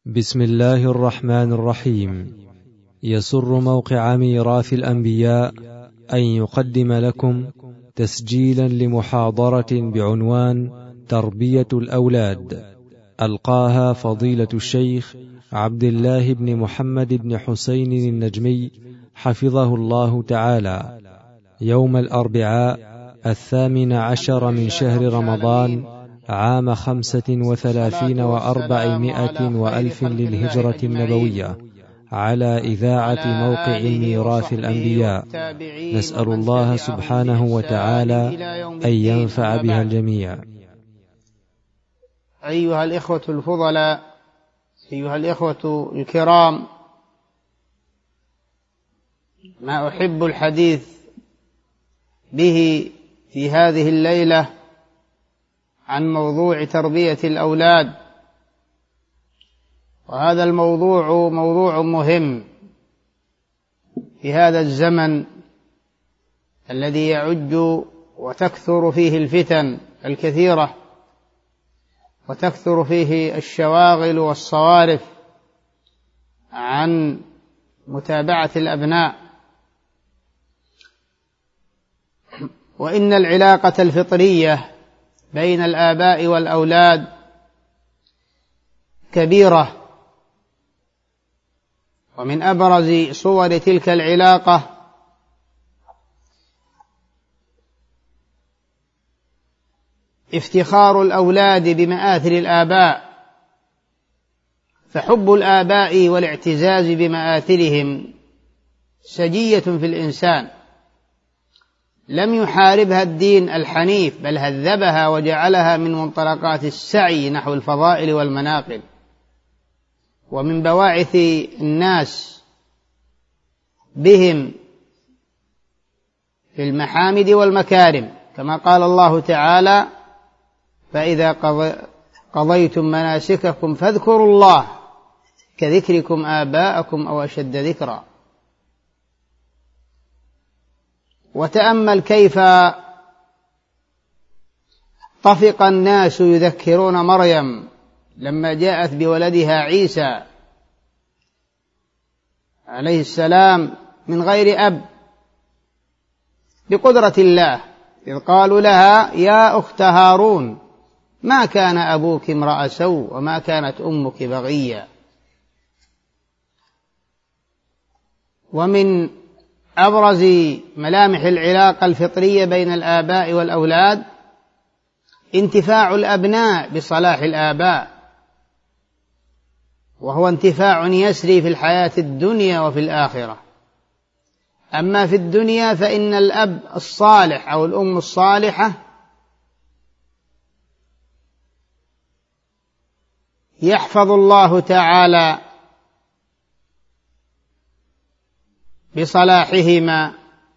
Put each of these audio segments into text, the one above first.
بسم الله الرحمن الرحيم. يسر موقع ميراث الأنبياء أن يقدم لكم تسجيلا لمحاضرة بعنوان تربية الأولاد، ألقاها فضيلة الشيخ عبد الله بن محمد بن حسين النجمي حفظه الله تعالى، يوم الأربعاء 18 من شهر رمضان عام 35 و400 وألف للهجرة النبوية، على إذاعة موقع ميراث الأنبياء. نسأل الله سبحانه وتعالى أن ينفع بها الجميع. أيها الإخوة الفضلاء، أيها الإخوة الكرام، ما أحب الحديث به في هذه الليلة عن موضوع تربية الأولاد، وهذا الموضوع موضوع مهم في هذا الزمن الذي يعج وتكثر فيه الفتن الكثيرة وتكثر فيه الشواغل والصوارف عن متابعة الأبناء. وإن العلاقة الفطرية بين الآباء والأولاد كبيرة، ومن أبرز صور تلك العلاقة افتخار الأولاد بمآثر الآباء، فحب الآباء والاعتزاز بمآثرهم سجية في الإنسان، لم يحاربها الدين الحنيف، بل هذبها وجعلها من منطلقات السعي نحو الفضائل والمناقب، ومن بواعث الناس بهم في المحامد والمكارم، كما قال الله تعالى: فإذا قضيتم مناسككم فاذكروا الله كذكركم آباءكم أو أشد ذكرا. وتأمل كيف طفق الناس يذكرون مريم لما جاءت بولدها عيسى عليه السلام من غير أب بقدرة الله، إذ قالوا لها: يا أخت هارون ما كان أبوك امرأ سوء وما كانت أمك بغيا. ومن أبرز ملامح العلاقة الفطرية بين الآباء والأولاد انتفاع الأبناء بصلاح الآباء، وهو انتفاع يسري في الحياة الدنيا وفي الآخرة. أما في الدنيا فإن الأب الصالح أو الأم الصالحة يحفظ الله تعالى بصلاحهما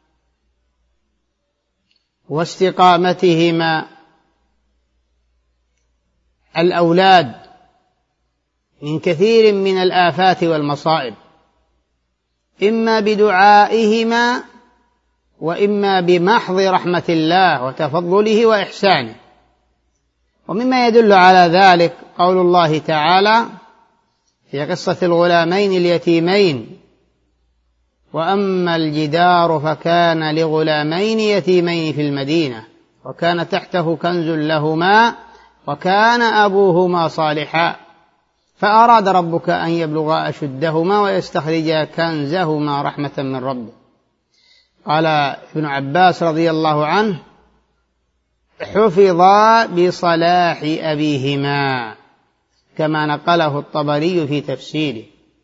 واستقامتهما الأولاد من كثير من الآفات والمصائب، إما بدعائهما وإما بمحض رحمة الله وتفضله وإحسانه. ومما يدل على ذلك قول الله تعالى في قصة الغلامين اليتيمين: وأما الجدار فكان لغلامين يتيمين في المدينة وكان تحته كنز لهما وكان أبوهما صالحا فأراد ربك أن يبلغا أشدهما ويستخرجا كنزهما رحمة من ربه. قال ابن عباس رضي الله عنه: حفظا بصلاح أبيهما، كما نقله الطبري في تفسيره.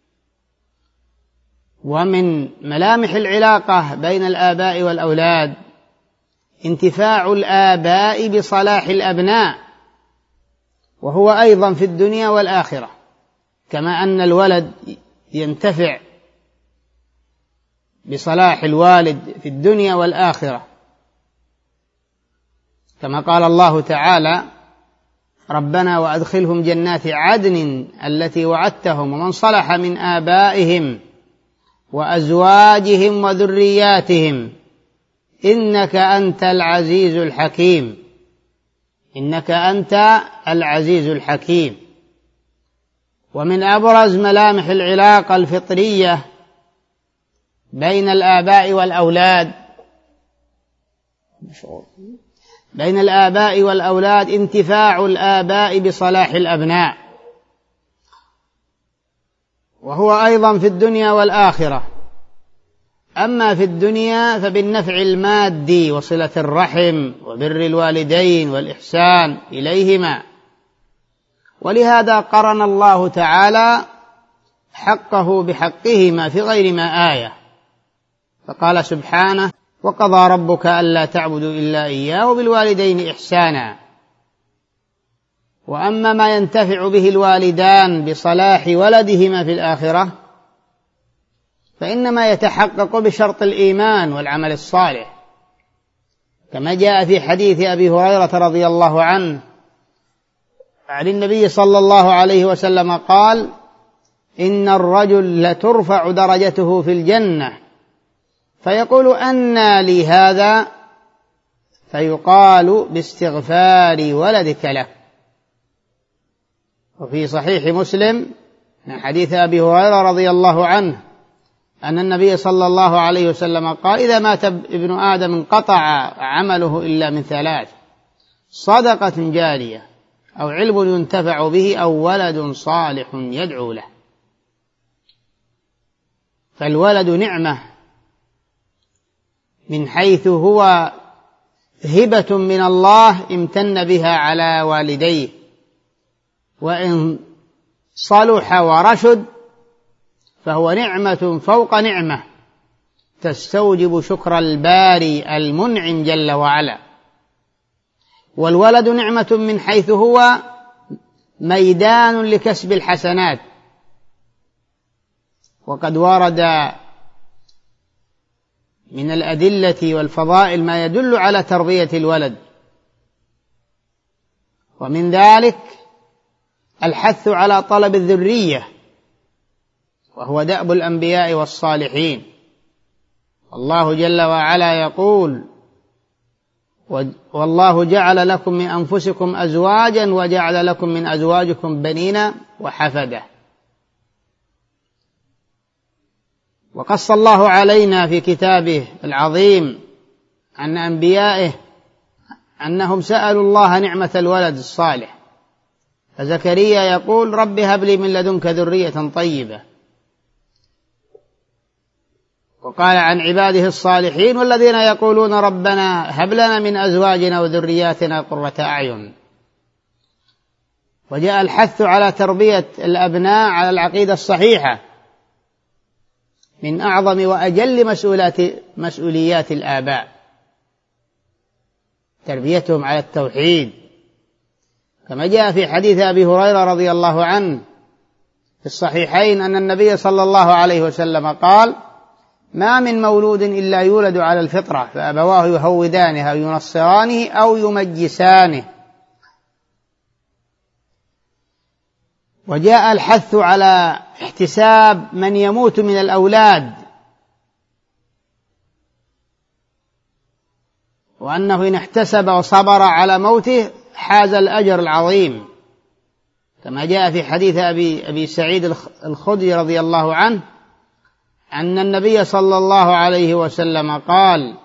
ومن ملامح العلاقة بين الآباء والأولاد انتفاع الآباء بصلاح الأبناء، وهو أيضا في الدنيا والآخرة، كما أن الولد ينتفع بصلاح الوالد في الدنيا والآخرة، كما قال الله تعالى: ربنا وأدخلهم جنات عدن التي وعدتهم ومن صلح من آبائهم وأزواجهم وذرياتهم إنك أنت العزيز الحكيم. إنك أنت العزيز الحكيم. ومن أبرز ملامح العلاقة الفطرية بين الآباء والأولاد انتفاع الآباء بصلاح الأبناء، وهو أيضا في الدنيا والآخرة. أما في الدنيا فبالنفع المادي وصلة الرحم وبر الوالدين والإحسان إليهما، ولهذا قرن الله تعالى حقه بحقهما في غير ما آية، فقال سبحانه: وقضى ربك ألا تعبدوا إلا إياه وبالوالدين إحسانا. وأما ما ينتفع به الوالدان بصلاح ولدهما في الآخرة فإنما يتحقق بشرط الإيمان والعمل الصالح، كما جاء في حديث أبي هريرة رضي الله عنه عن النبي صلى الله عليه وسلم قال: إن الرجل لترفع درجته في الجنة فيقول: أنى لي هذا؟ فيقال: باستغفار ولدك له. وفي صحيح مسلم من حديث أبي هريرة رضي الله عنه أن النبي صلى الله عليه وسلم قال: إذا مات ابن آدم انقطع عمله إلا من ثلاث: صدقة جارية أو علم ينتفع به أو ولد صالح يدعو له. فالولد نعمة من حيث هو هبة من الله امتن بها على والديه، وإن صلح ورشد فهو نعمة فوق نعمة تستوجب شكر الباري المنعم جل وعلا. والولد نعمة من حيث هو ميدان لكسب الحسنات، وقد ورد من الأدلة والفضائل ما يدل على تربية الولد، ومن ذلك الحث على طلب الذرية، وهو دأب الأنبياء والصالحين. الله جل وعلا يقول: والله جعل لكم من أنفسكم أزواجا وجعل لكم من أزواجكم بنين وحفدة. وقص الله علينا في كتابه العظيم عن أنبيائه أنهم سألوا الله نعمة الولد الصالح، فزكريا يقول: رب هب لي من لدنك ذرية طيبة. وقال عن عباده الصالحين: والذين يقولون ربنا هب لنا من أزواجنا وذرياتنا قرة أعين. وجاء الحث على تربية الأبناء على العقيدة الصحيحة، من أعظم وأجل مسؤوليات الآباء تربيتهم على التوحيد، كما جاء في حديث أبي هريرة رضي الله عنه في الصحيحين أن النبي صلى الله عليه وسلم قال: ما من مولود إلا يولد على الفطرة فأبواه يهودانه أو ينصرانه أو يمجسانه. وجاء الحث على احتساب من يموت من الأولاد، وأنه إن احتسب وصبر على موته حاز الأجر العظيم، كما جاء في حديث أبي سعيد الخدري رضي الله عنه أن النبي صلى الله عليه وسلم قال: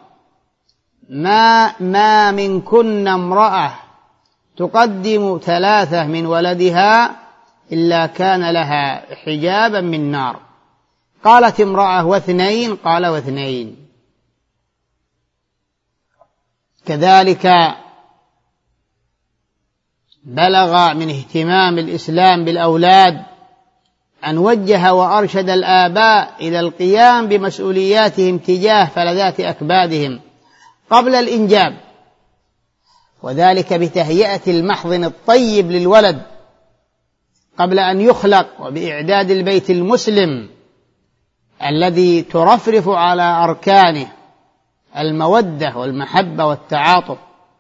ما منكن امرأة تقدم 3 من ولدها إلا كان لها حجابا من نار. قالت امرأة: و2؟ قال: و2. كذلك بلغ من اهتمام الإسلام بالأولاد أن وجه وأرشد الآباء إلى القيام بمسؤولياتهم تجاه فلذات أكبادهم قبل الإنجاب، وذلك بتهيئة المحضن الطيب للولد قبل أن يخلق، وبإعداد البيت المسلم الذي ترفرف على أركانه المودة والمحبة والتعاطف،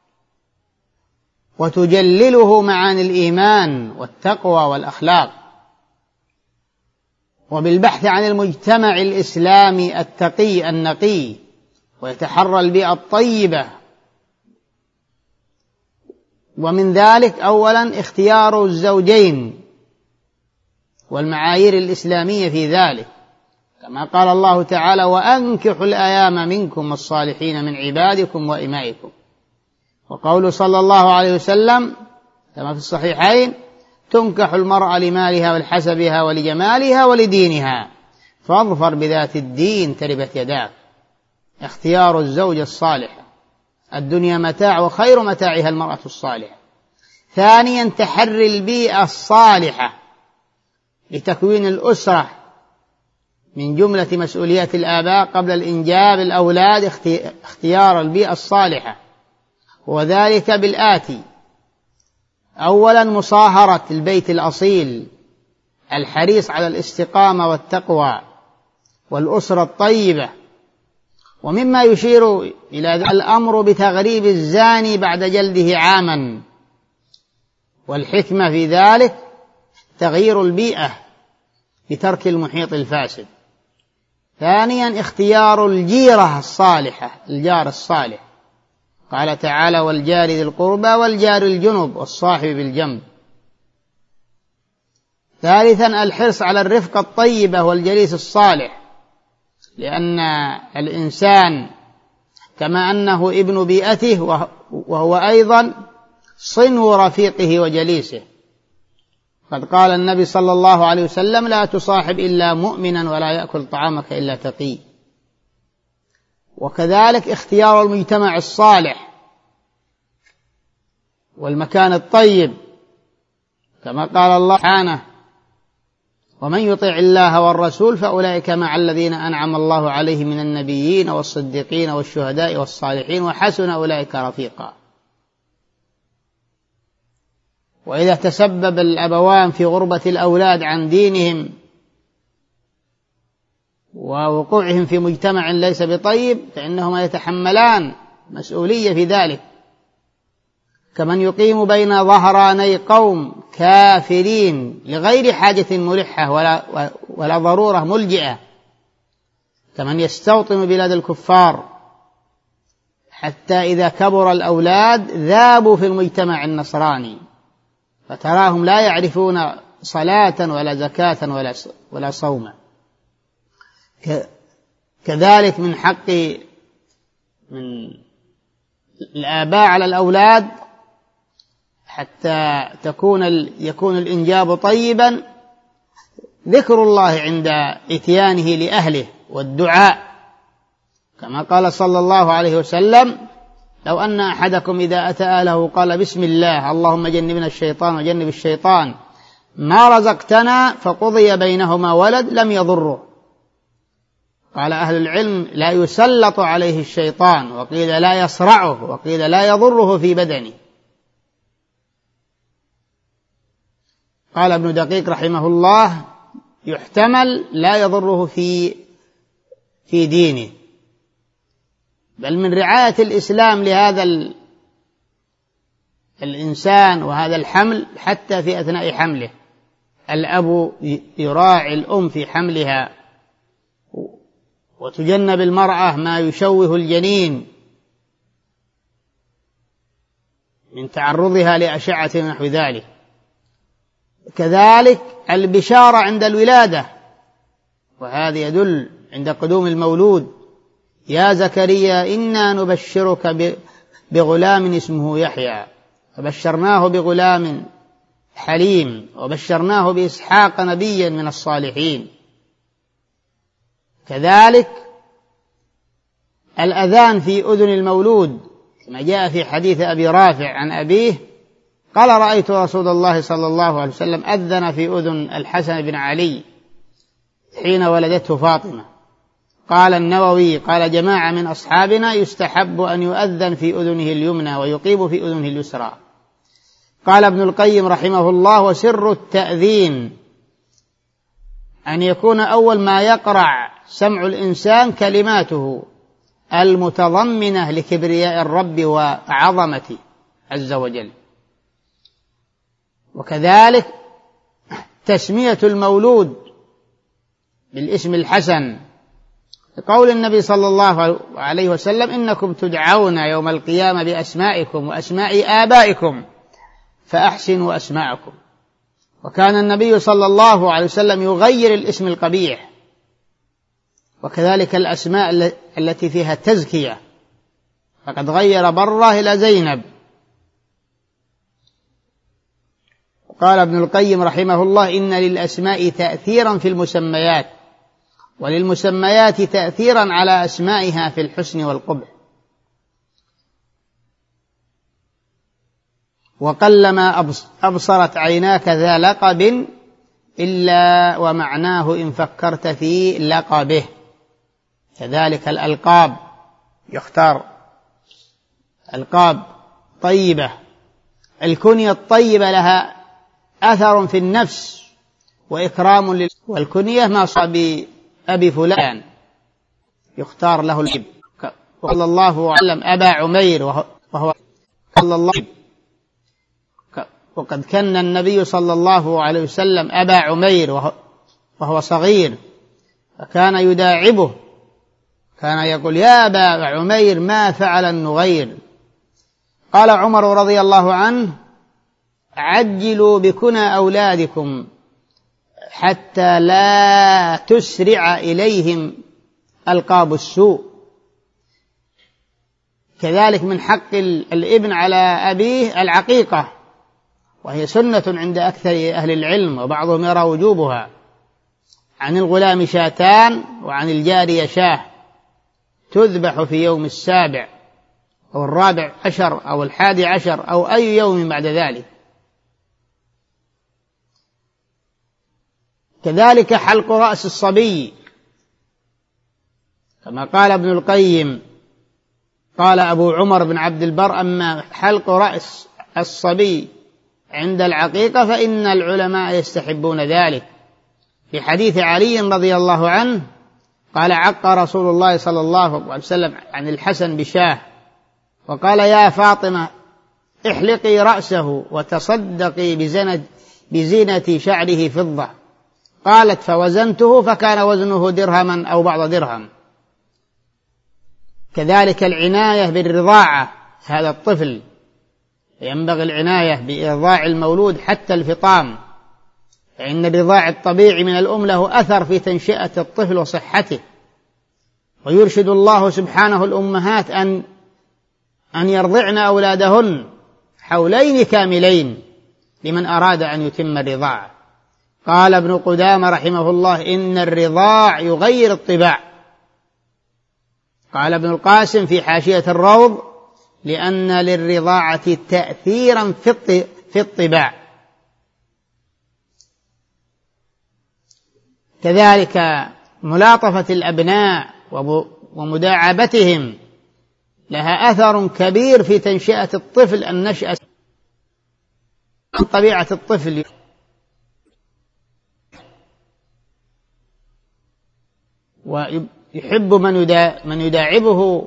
وتجلله معاني الإيمان والتقوى والأخلاق، وبالبحث عن المجتمع الإسلامي التقي النقي، ويتحرى البيئة الطيبة. ومن ذلك أولا اختيار الزوجين والمعايير الإسلامية في ذلك، كما قال الله تعالى: وأنكحوا الأيام منكم والصالحين من عبادكم وإمائكم. وقول صلى الله عليه وسلم كما في الصحيحين: تنكح المرأة لمالها ولحسبها ولجمالها ولدينها فاظفر بذات الدين تربت يداك. اختيار الزوجة الصالحة، الدنيا متاع وخير متاعها المرأة الصالحة. ثانيا تحري البيئة الصالحة لتكوين الأسرة، من جملة مسؤوليات الآباء قبل الإنجاب الأولاد اختيار البيئة الصالحة، وذلك بالآتي: أولا مصاهرة البيت الأصيل الحريص على الاستقامة والتقوى والأسرة الطيبة. ومما يشير إلى الأمر بتغريب الزاني بعد جلده عاما، والحكمة في ذلك تغيير البيئة بترك المحيط الفاسد. ثانيا اختيار الجيرة الصالحة، الجار الصالح، قال تعالى: والجار ذي القربى والجار الجنب والصاحب بالجنب. ثالثا الحرص على الرفقة الطيبة والجليس الصالح، لأن الإنسان كما أنه ابن بيئته وهو أيضا صنو رفيقه وجليسه. قد قال النبي صلى الله عليه وسلم: لا تصاحب إلا مؤمنا ولا يأكل طعامك إلا تقي. وكذلك اختيار المجتمع الصالح والمكان الطيب، كما قال الله سبحانه: ومن يطع الله والرسول فأولئك مع الذين أنعم الله عليهم من النبيين والصديقين والشهداء والصالحين وحسن أولئك رفيقا. وإذا تسبب الأبوان في غربة الأولاد عن دينهم ووقوعهم في مجتمع ليس بطيب فإنهما يتحملان مسؤولية في ذلك، كمن يقيم بين ظهراني قوم كافرين لغير حاجة ملحة ولا ضرورة ملجئة، كمن يستوطن بلاد الكفار حتى إذا كبر الأولاد ذابوا في المجتمع النصراني، فتراهم لا يعرفون صلاة ولا زكاة ولا صوما. كذلك من حق من الآباء على الأولاد حتى يكون الإنجاب طيبا ذكر الله عند إتيانه لأهله والدعاء، كما قال صلى الله عليه وسلم: لو أن أحدكم إذا أتى أهله قال بسم الله اللهم جنبنا الشيطان وجنب الشيطان ما رزقتنا فقضي بينهما ولد لم يضره. قال أهل العلم: لا يسلط عليه الشيطان، وقيل لا يصرعه، وقيل لا يضره في بدنه. قال ابن دقيق رحمه الله: يحتمل لا يضره في دينه. بل من رعاية الإسلام لهذا الإنسان وهذا الحمل حتى في أثناء حمله، الأب يراعي الأم في حملها، وتجنب المرأة ما يشوه الجنين من تعرضها لأشعة ونحو ذلك. كذلك البشارة عند الولادة، وهذا يدل عند قدوم المولود: يا زكريا إنا نبشرك بغلام اسمه يحيى، فبشرناه بغلام حليم وبشرناه بإسحاق نبيا من الصالحين. كذلك الأذان في أذن المولود، كما جاء في حديث أبي رافع عن أبيه قال: رأيت رسول الله صلى الله عليه وسلم أذن في أذن الحسن بن علي حين ولدته فاطمة. قال النووي: قال جماعة من أصحابنا: يستحب أن يؤذن في أذنه اليمنى ويقيم في أذنه اليسرى. قال ابن القيم رحمه الله: وسر التأذين أن يكون أول ما يقرع سمع الإنسان كلماته المتضمنة لكبرياء الرب وعظمته عز وجل. وكذلك تسمية المولود بالاسم الحسن، قول النبي صلى الله عليه وسلم: إنكم تدعون يوم القيامة بأسمائكم وأسماء آبائكم فأحسنوا أسماءكم. وكان النبي صلى الله عليه وسلم يغير الاسم القبيح، وكذلك الأسماء التي فيها تزكية، فقد غير برة إلى زينب. قال ابن القيم رحمه الله: إن للأسماء تأثيرا في المسميات، وللمسميات تأثيرا على أسمائها في الحسن والقبح. وقلما أبصرت عيناك ذا لقب إلا ومعناه إن فكرت في لقبه. كذلك الألقاب، يختار ألقاب طيبة. الكنية الطيبة لها أثر في النفس وإكرام والكنية ما صاب أبي فلان يختار له الإب. صلى الله عليه وسلم أبا عمير وهو صلى الله، وقد كان النبي صلى الله عليه وسلم أبا عمير وهو صغير، فكان يداعبه، كان يقول: يا أبا عمير ما فعل النغير. قال عمر رضي الله عنه: عجلوا بكنى أولادكم حتى لا تسرع إليهم ألقاب السوء. كذلك من حق الابن على أبيه العقيقة، وهي سنة عند أكثر أهل العلم، وبعضهم يرى وجوبها. عن الغلام شاتان، وعن الجارية شاه، تذبح في يوم 7 أو 14 أو 11 أو أي يوم بعد ذلك. كذلك حلق رأس الصبي، كما قال ابن القيم، قال أبو عمر بن عبد البر: أما حلق رأس الصبي عند العقيقة فإن العلماء يستحبون ذلك. في حديث علي رضي الله عنه قال: عق رسول الله صلى الله عليه وسلم عن الحسن بشاه، وقال: يا فاطمة احلقي رأسه وتصدقي بزينة شعره فضة. قالت: فوزنته فكان وزنه درهما أو بعض درهم. كذلك العناية بالرضاعة، هذا الطفل ينبغي العناية بإرضاع المولود حتى الفطام، فإن الرضاع الطبيعي من الأم له أثر في تنشئة الطفل وصحته. ويرشد الله سبحانه الأمهات أن يرضعن أولادهن حولين كاملين لمن أراد أن يتم الرضاعة. قال ابن قدامة رحمه الله: إن الرضاع يغير الطباع. قال ابن القاسم في حاشية الروض: لأن للرضاعة تأثيرا في الطباع. كذلك ملاطفة الأبناء ومداعبتهم لها أثر كبير في تنشئة الطفل، النشأة من طبيعة الطفل، ويحب من يداعبه.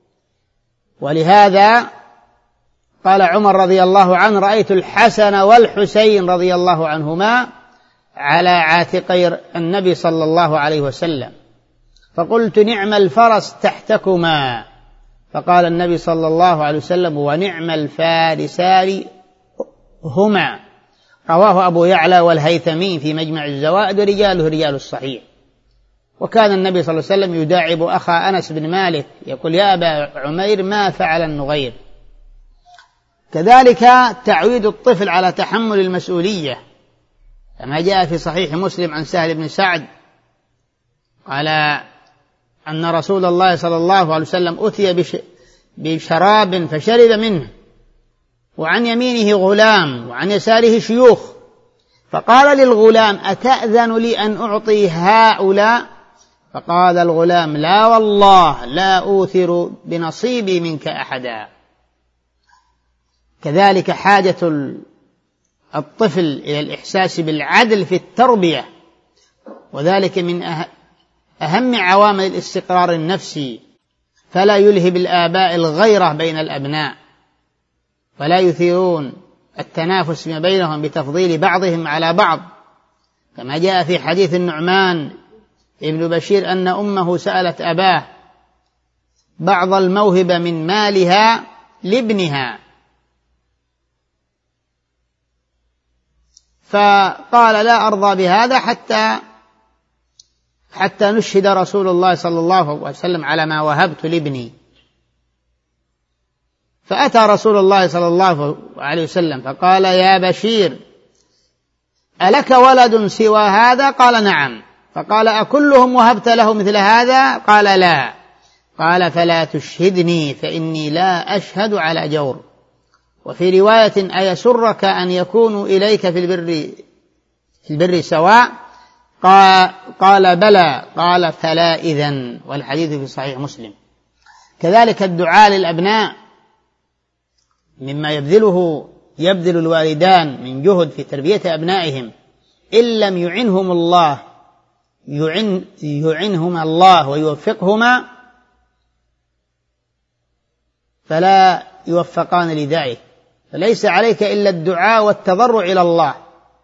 ولهذا قال عمر رضي الله عنه: رأيت الحسن والحسين رضي الله عنهما على عاتقي النبي صلى الله عليه وسلم، فقلت: نعم الفرس تحتكما. فقال النبي صلى الله عليه وسلم: ونعم الفارسان هما. رواه أبو يعلى والهيثمي في مجمع الزوائد، ورجاله رجال الصحيح. وكان النبي صلى الله عليه وسلم يداعب أخا أنس بن مالك، يقول: يا أبا عمير ما فعل النغير. كذلك تعويد الطفل على تحمل المسؤولية، كما جاء في صحيح مسلم عن سهل بن سعد قال أن رسول الله صلى الله عليه وسلم أتي بشراب فشرب منه، وعن يمينه غلام وعن يساره شيوخ، فقال للغلام: أتأذن لي أن أعطي هؤلاء؟ فقال الغلام: لا والله لا أوثر بنصيبي منك أحدا. كذلك حاجة الطفل إلى الإحساس بالعدل في التربية، وذلك من أهم عوامل الاستقرار النفسي، فلا يلهب الآباء الغيرة بين الأبناء، ولا يثيرون التنافس ما بينهم بتفضيل بعضهم على بعض، كما جاء في حديث النعمان ابن بشير أن أمه سألت أباه بعض الموهبة من مالها لابنها، فقال لا أرضى بهذا حتى نشهد رسول الله صلى الله عليه وسلم على ما وهبت لابني. فأتى رسول الله صلى الله عليه وسلم فقال يا بشير ألك ولد سوى هذا؟ قال نعم. فقال أكلهم وهبت له مثل هذا؟ قال لا. قال فلا تشهدني فإني لا أشهد على جور. وفي رواية أيسرك أن يكونوا إليك في البر سواء؟ قال بلى. قال فلا إذن. والحديث في صحيح مسلم. كذلك الدعاء للأبناء مما يبذل الوالدان من جهد في تربية أبنائهم، إن لم يعنهم الله يعنهما الله ويوفقهما فلا يوفقان لداعيه. فليس عليك إلا الدعاء والتضرع إلى الله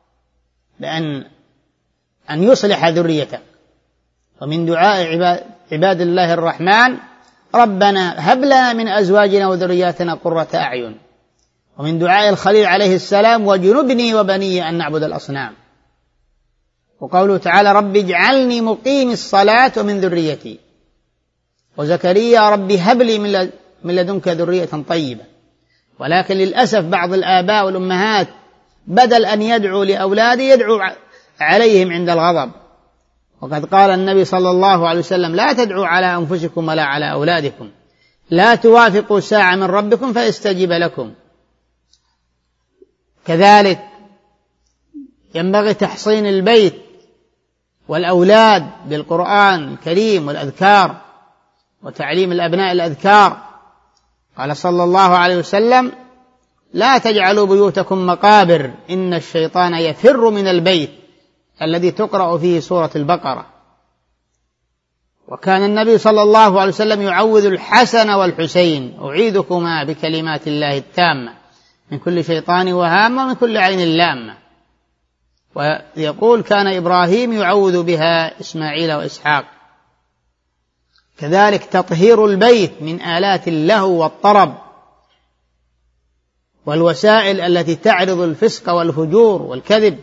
أن يصلح ذريتك. ومن دعاء عباد الله الرحمن ربنا هب لنا من أزواجنا وذرياتنا قرة أعين. ومن دعاء الخليل عليه السلام وجنبني وبني أن نعبد الأصنام. وقوله تعالى رب اجعلني مقيم الصلاة ومن ذريتي. وزكريا رب هب لي من لدنك ذرية طيبة. ولكن للأسف بعض الآباء والأمهات بدل أن يدعو لأولاده يدعو عليهم عند الغضب. وقد قال النبي صلى الله عليه وسلم لا تدعوا على أنفسكم ولا على أولادكم، لا توافقوا ساعة من ربكم فيستجيب لكم. كذلك ينبغي تحصين البيت والأولاد بالقرآن الكريم والأذكار وتعليم الأبناء الأذكار. قال صلى الله عليه وسلم لا تجعلوا بيوتكم مقابر إن الشيطان يفر من البيت الذي تقرأ فيه سورة البقرة. وكان النبي صلى الله عليه وسلم يعوذ الحسن والحسين أعيذكما بكلمات الله التامة من كل شيطان وهامة ومن كل عين لامة. ويقول كان إبراهيم يعوذ بها إسماعيل وإسحاق. كذلك تطهير البيت من آلات اللهو والطرب والوسائل التي تعرض الفسق والفجور والكذب.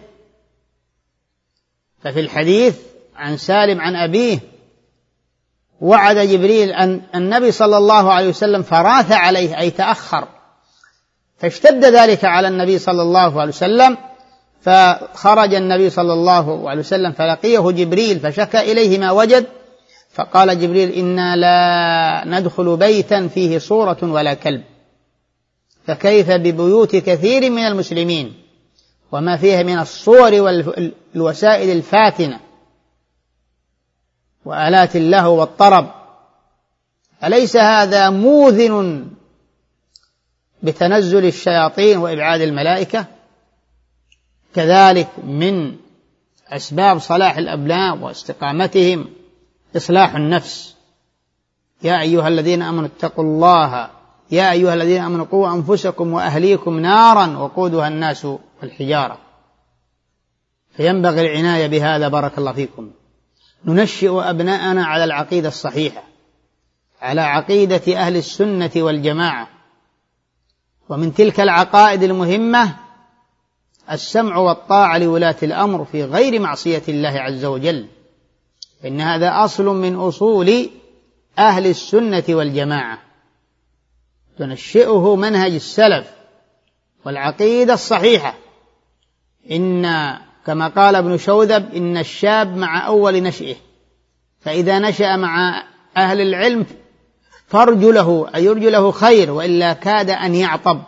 ففي الحديث عن سالم عن أبيه وعد جبريل أن النبي صلى الله عليه وسلم فراث عليه أي تأخر، فاشتد ذلك على النبي صلى الله عليه وسلم، فخرج النبي صلى الله عليه وسلم فلقيه جبريل فشكى إليه ما وجد، فقال جبريل إنا لا ندخل بيتا فيه صورة ولا كلب، فكيف ببيوت كثير من المسلمين وما فيها من الصور والوسائل الفاتنة وآلات اللهو والطرب. أليس هذا موذن بتنزل الشياطين وإبعاد الملائكة؟ كذلك من أسباب صلاح الأبناء واستقامتهم إصلاح النفس. يا أيها الذين آمنوا اتقوا الله يا أيها الذين آمنوا قوا أنفسكم وأهليكم نارا وقودها الناس والحجارة. فينبغي العناية بهذا بارك الله فيكم. ننشئ أبناءنا على العقيدة الصحيحة، على عقيدة أهل السنة والجماعة. ومن تلك العقائد المهمة السمع والطاعة لولاة الأمر في غير معصية الله عز وجل، إن هذا أصل من أصول أهل السنة والجماعة. تنشئه منهج السلف والعقيدة الصحيحة. كما قال ابن شوذب إن الشاب مع أول نشئه، فإذا نشأ مع أهل العلم فارجو له أي يرجو له خير، وإلا كاد أن يعطب.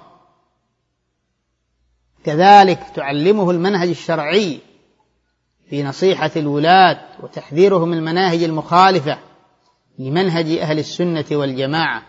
كذلك تعلمه المنهج الشرعي في نصيحة الولاة وتحذيرهم المناهج المخالفة لمنهج أهل السنة والجماعة.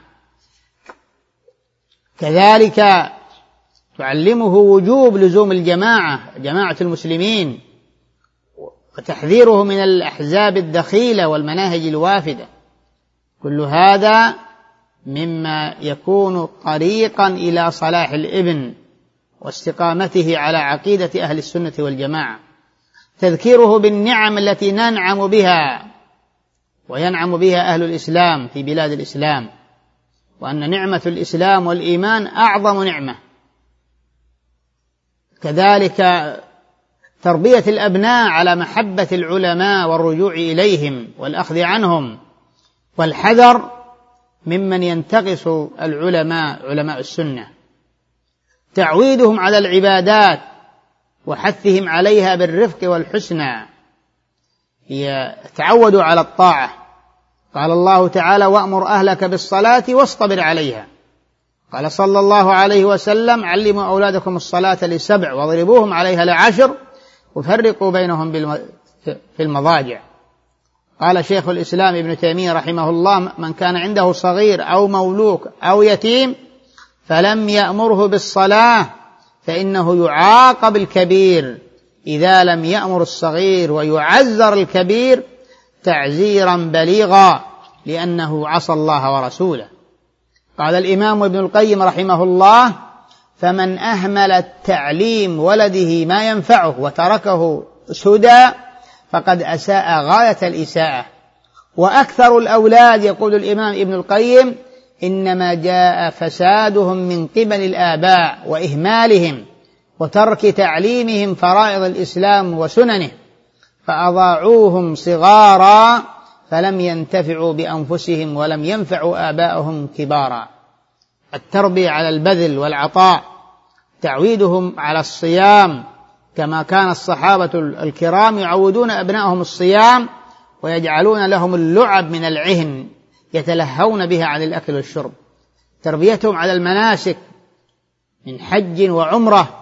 كذلك تعلمه وجوب لزوم جماعة المسلمين، وتحذيره من الأحزاب الدخيلة والمناهج الوافدة. كل هذا مما يكون طريقا إلى صلاح الابن واستقامته على عقيدة أهل السنة والجماعة. تذكيره بالنعم التي ننعم بها وينعم بها أهل الإسلام في بلاد الإسلام، وأن نعمة الإسلام والإيمان أعظم نعمة. كذلك تربية الأبناء على محبة العلماء والرجوع إليهم والأخذ عنهم، والحذر ممن ينتقص العلماء علماء السنة، تعويدهم على العبادات وحثهم عليها بالرفق والحسنى، يتعودوا على الطاعة. قال الله تعالى: وأمر أهلك بالصلاة واصطبر عليها. قال صلى الله عليه وسلم: علموا أولادكم الصلاة ل7 واضربوهم عليها ل10 وفرقوا بينهم في المضاجع. قال شيخ الإسلام ابن تيمية رحمه الله: من كان عنده صغير أو مولوك أو يتيم فلم يأمره بالصلاة فإنه يعاقب الكبير إذا لم يأمر الصغير، ويعزر الكبير تعزيرا بليغا لأنه عصى الله ورسوله. قال الإمام ابن القيم رحمه الله: فمن أهمل تعليم ولده ما ينفعه وتركه سدى فقد أساء غاية الإساءة. وأكثر الأولاد، يقول الإمام ابن القيم، إنما جاء فسادهم من قبل الآباء وإهمالهم وترك تعليمهم فرائض الإسلام وسننه، فأضاعوهم صغارا فلم ينتفعوا بأنفسهم ولم ينفعوا آباءهم كبارا. التربية على البذل والعطاء، تعويدهم على الصيام كما كان الصحابة الكرام يعودون أبنائهم الصيام ويجعلون لهم اللعب من العهن يتلهون بها عن الأكل والشرب. تربيتهم على المناسك من حج وعمرة،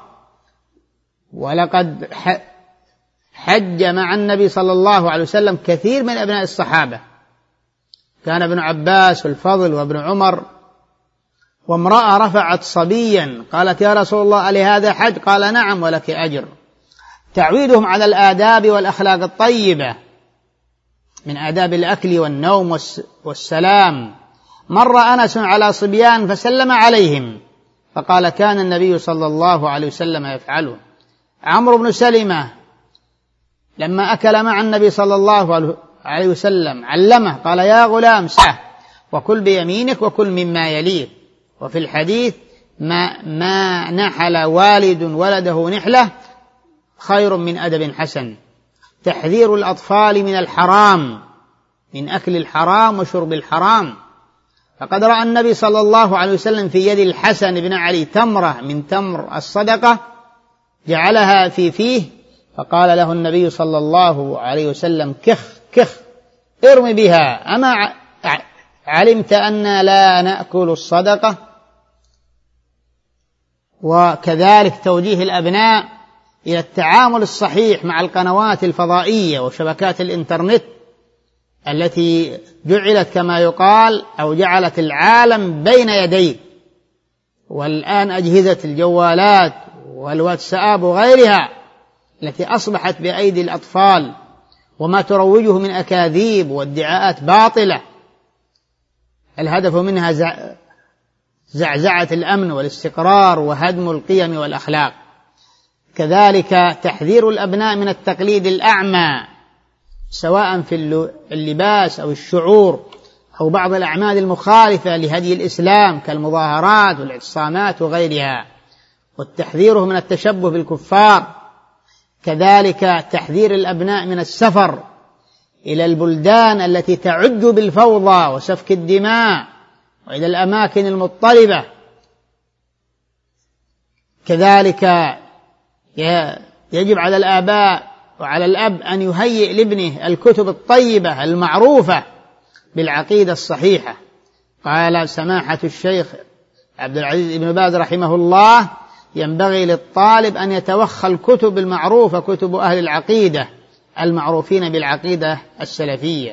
ولقد حج مع النبي صلى الله عليه وسلم كثير من أبناء الصحابة، كان ابن عباس والفضل وابن عمر. وامرأة رفعت صبيا قالت: يا رسول الله ألهذا حج؟ قال: نعم ولك أجر. تعويدهم على الآداب والأخلاق الطيبة من آداب الأكل والنوم والسلام. مر أنس على صبيان فسلم عليهم فقال: كان النبي صلى الله عليه وسلم يفعله. عمرو بن سلمة لما أكل مع النبي صلى الله عليه وسلم علمه قال: يا غلام سه وكل بيمينك وكل مما يليك. وفي الحديث: ما نحل والد ولده نحلة خير من أدب حسن. تحذير الأطفال من الحرام، من أكل الحرام وشرب الحرام. فقد رأى النبي صلى الله عليه وسلم في يد الحسن بن علي تمرة من تمر الصدقة جعلها في فيه، فقال له النبي صلى الله عليه وسلم: كخ كخ ارم بها، أما علمت أن لا نأكل الصدقة؟ وكذلك توجيه الأبناء إلى التعامل الصحيح مع القنوات الفضائية وشبكات الإنترنت التي جعلت كما يقال أو جعلت العالم بين يديك. والآن أجهزة الجوالات والواتساب وغيرها التي أصبحت بأيدي الأطفال، وما تروجه من أكاذيب وادعاءات باطلة الهدف منها زعزعة الأمن والاستقرار وهدم القيم والأخلاق. كذلك تحذير الأبناء من التقليد الأعمى سواء في اللباس أو الشعور أو بعض الأعمال المخالفة لهدي الإسلام كالمظاهرات والاعتصامات وغيرها، والتحذير من التشبه بالكفار. كذلك تحذير الأبناء من السفر إلى البلدان التي تعج بالفوضى وسفك الدماء وإلى الأماكن المضطربة. كذلك يجب على الآباء وعلى الأب أن يهيئ لابنه الكتب الطيبة المعروفة بالعقيدة الصحيحة. قال سماحة الشيخ عبد العزيز بن باز رحمه الله: ينبغي للطالب أن يتوخى الكتب المعروفة، كتب أهل العقيدة المعروفين بالعقيدة السلفية.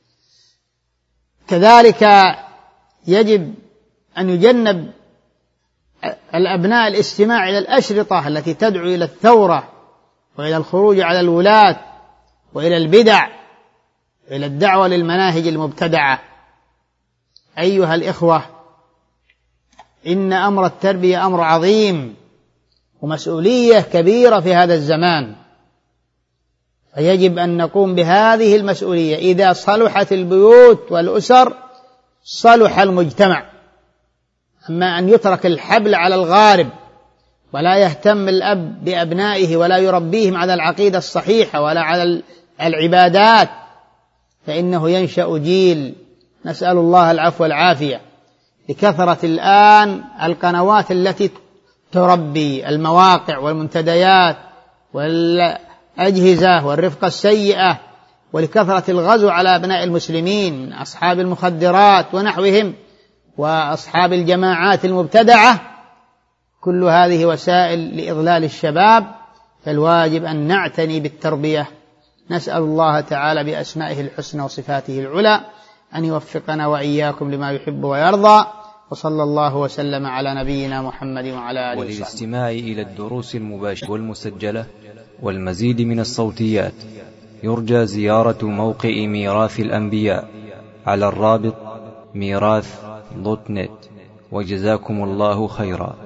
كذلك يجب أن يجنب الأبناء الاستماع إلى الأشرطة التي تدعو إلى الثورة وإلى الخروج على الولاة وإلى البدع وإلى الدعوة للمناهج المبتدعة. أيها الإخوة، إن أمر التربية أمر عظيم ومسؤولية كبيرة في هذا الزمان، فيجب أن نقوم بهذه المسؤولية. إذا صلحت البيوت والأسر صلح المجتمع. أما أن يترك الحبل على الغارب ولا يهتم الأب بأبنائه ولا يربيهم على العقيدة الصحيحة ولا على العبادات، فإنه ينشأ جيل، نسأل الله العفو والعافية، لكثرة الآن القنوات التي تربي، المواقع والمنتديات والأجهزة والرفقة السيئة، ولكثرة الغزو على أبناء المسلمين من أصحاب المخدرات ونحوهم وأصحاب الجماعات المبتدعة. كل هذه وسائل لإضلال الشباب، فالواجب أن نعتني بالتربية. نسأل الله تعالى بأسمائه الحسنى وصفاته العلى أن يوفقنا وإياكم لما يحب ويرضى، وصلى الله وسلم على نبينا محمد وعلى آله وصحبه. وللاستماع إلى الدروس المباشرة والمسجلة والمزيد من الصوتيات يرجى زيارة موقع ميراث الأنبياء على الرابط ميراث.net. وجزاكم الله خيرا.